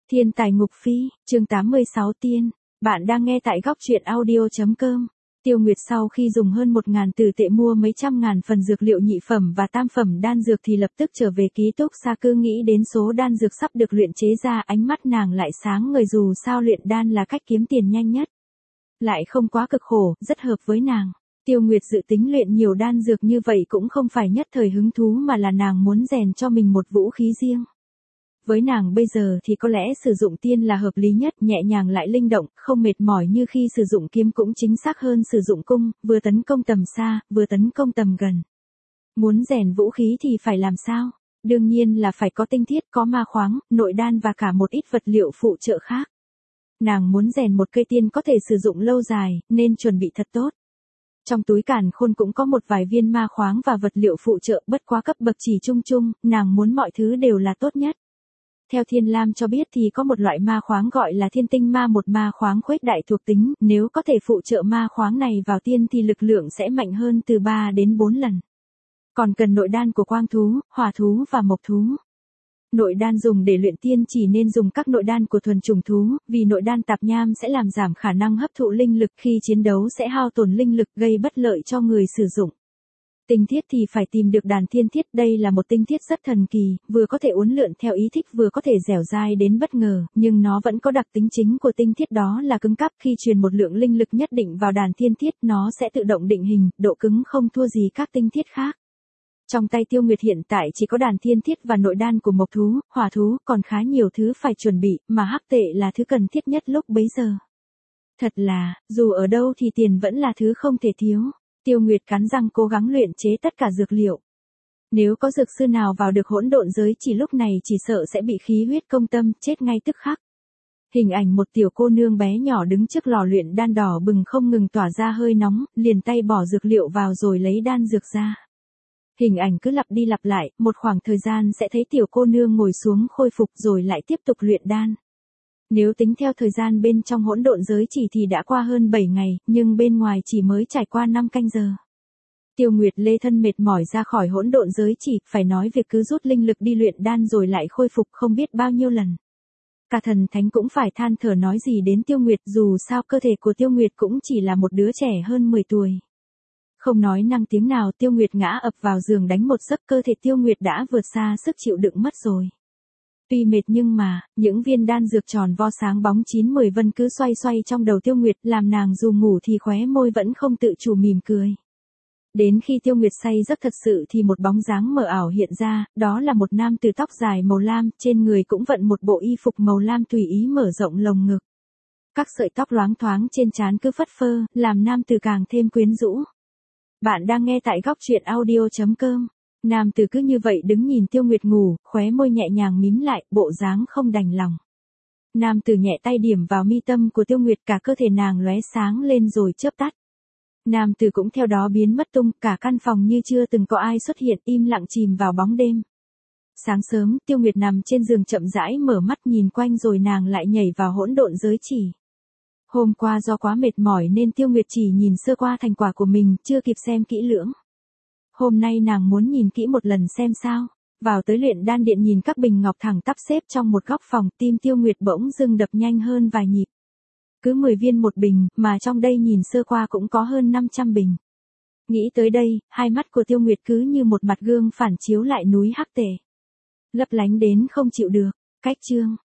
Thiên tài ngục phi, chương 86 tiên. Bạn đang nghe tại góc truyện audio.com. Tiêu Nguyệt sau khi dùng hơn 1.000 tử tệ mua mấy trăm ngàn phần dược liệu nhị phẩm và tam phẩm đan dược thì lập tức trở về ký túc xá, cứ nghĩ đến số đan dược sắp được luyện chế ra, ánh mắt nàng lại sáng ngời, dù sao luyện đan là cách kiếm tiền nhanh nhất. Lại không quá cực khổ, rất hợp với nàng. Tiêu Nguyệt dự tính luyện nhiều đan dược như vậy cũng không phải nhất thời hứng thú mà là nàng muốn rèn cho mình một vũ khí riêng. Với nàng bây giờ thì có lẽ sử dụng tiên là hợp lý nhất, nhẹ nhàng lại linh động, không mệt mỏi như khi sử dụng kiếm, cũng chính xác hơn sử dụng cung, vừa tấn công tầm xa, vừa tấn công tầm gần. Muốn rèn vũ khí thì phải làm sao? Đương nhiên là phải có tinh thiết, có ma khoáng, nội đan và cả một ít vật liệu phụ trợ khác. Nàng muốn rèn một cây tiên có thể sử dụng lâu dài, nên chuẩn bị thật tốt. Trong túi càn khôn cũng có một vài viên ma khoáng và vật liệu phụ trợ, bất quá cấp bậc chỉ trung trung, nàng muốn mọi thứ đều là tốt nhất. Theo Thiên Lam cho biết thì có một loại ma khoáng gọi là thiên tinh ma, một ma khoáng khuếch đại thuộc tính, nếu có thể phụ trợ ma khoáng này vào tiên thì lực lượng sẽ mạnh hơn từ 3 đến 4 lần. Còn cần nội đan của quang thú, hỏa thú và mộc thú. Nội đan dùng để luyện tiên chỉ nên dùng các nội đan của thuần trùng thú, vì nội đan tạp nham sẽ làm giảm khả năng hấp thụ linh lực, khi chiến đấu sẽ hao tổn linh lực, gây bất lợi cho người sử dụng. Tinh thiết thì phải tìm được đàn thiên thiết, đây là một tinh thiết rất thần kỳ, vừa có thể uốn lượn theo ý thích vừa có thể dẻo dai đến bất ngờ, nhưng nó vẫn có đặc tính chính của tinh thiết, đó là cứng cáp. Khi truyền một lượng linh lực nhất định vào đàn thiên thiết, nó sẽ tự động định hình, độ cứng không thua gì các tinh thiết khác. Trong tay Tiêu Nguyệt hiện tại chỉ có đàn thiên thiết và nội đan của mộc thú, hỏa thú, còn khá nhiều thứ phải chuẩn bị, mà hắc tệ là thứ cần thiết nhất lúc bấy giờ. Thật là, dù ở đâu thì tiền vẫn là thứ không thể thiếu. Tiêu Nguyệt cắn răng cố gắng luyện chế tất cả dược liệu. Nếu có dược sư nào vào được hỗn độn giới chỉ lúc này chỉ sợ sẽ bị khí huyết công tâm, chết ngay tức khắc. Hình ảnh một tiểu cô nương bé nhỏ đứng trước lò luyện đan đỏ bừng không ngừng tỏa ra hơi nóng, liền tay bỏ dược liệu vào rồi lấy đan dược ra. Hình ảnh cứ lặp đi lặp lại, một khoảng thời gian sẽ thấy tiểu cô nương ngồi xuống khôi phục rồi lại tiếp tục luyện đan. Nếu tính theo thời gian bên trong hỗn độn giới chỉ thì đã qua hơn 7 ngày, nhưng bên ngoài chỉ mới trải qua 5 canh giờ. Tiêu Nguyệt lê thân mệt mỏi ra khỏi hỗn độn giới chỉ, phải nói việc cứ rút linh lực đi luyện đan rồi lại khôi phục không biết bao nhiêu lần. Cả thần thánh cũng phải than thở, nói gì đến Tiêu Nguyệt, dù sao cơ thể của Tiêu Nguyệt cũng chỉ là một đứa trẻ hơn 10 tuổi. Không nói năng tiếng nào, Tiêu Nguyệt ngã ập vào giường đánh một giấc, cơ thể Tiêu Nguyệt đã vượt xa sức chịu đựng mất rồi. Tuy mệt nhưng mà, những viên đan dược tròn vo sáng bóng 9-10 vân cứ xoay xoay trong đầu Tiêu Nguyệt, làm nàng dù ngủ thì khóe môi vẫn không tự chủ mỉm cười. Đến khi Tiêu Nguyệt say giấc thật sự thì một bóng dáng mờ ảo hiện ra, đó là một nam tử tóc dài màu lam, trên người cũng vận một bộ y phục màu lam tùy ý mở rộng lồng ngực. Các sợi tóc loáng thoáng trên trán cứ phất phơ, làm nam tử càng thêm quyến rũ. Bạn đang nghe tại góc truyện audio.com. Nam tử cứ như vậy đứng nhìn Tiêu Nguyệt ngủ, khóe môi nhẹ nhàng mím lại, bộ dáng không đành lòng. Nam tử nhẹ tay điểm vào mi tâm của Tiêu Nguyệt, cả cơ thể nàng lóe sáng lên rồi chớp tắt. Nam tử cũng theo đó biến mất tung, cả căn phòng như chưa từng có ai xuất hiện, im lặng chìm vào bóng đêm. Sáng sớm, Tiêu Nguyệt nằm trên giường chậm rãi mở mắt nhìn quanh rồi nàng lại nhảy vào hỗn độn giới chỉ. Hôm qua do quá mệt mỏi nên Tiêu Nguyệt chỉ nhìn sơ qua thành quả của mình, chưa kịp xem kỹ lưỡng. Hôm nay nàng muốn nhìn kỹ một lần xem sao. Vào tới luyện đan điện nhìn các bình ngọc thẳng tắp xếp trong một góc phòng, tim Tiêu Nguyệt bỗng dưng đập nhanh hơn vài nhịp. Cứ 10 viên một bình, mà trong đây nhìn sơ qua cũng có hơn 500 bình. Nghĩ tới đây, hai mắt của Tiêu Nguyệt cứ như một mặt gương phản chiếu lại núi hắc tể. Lấp lánh đến không chịu được. Cách chương.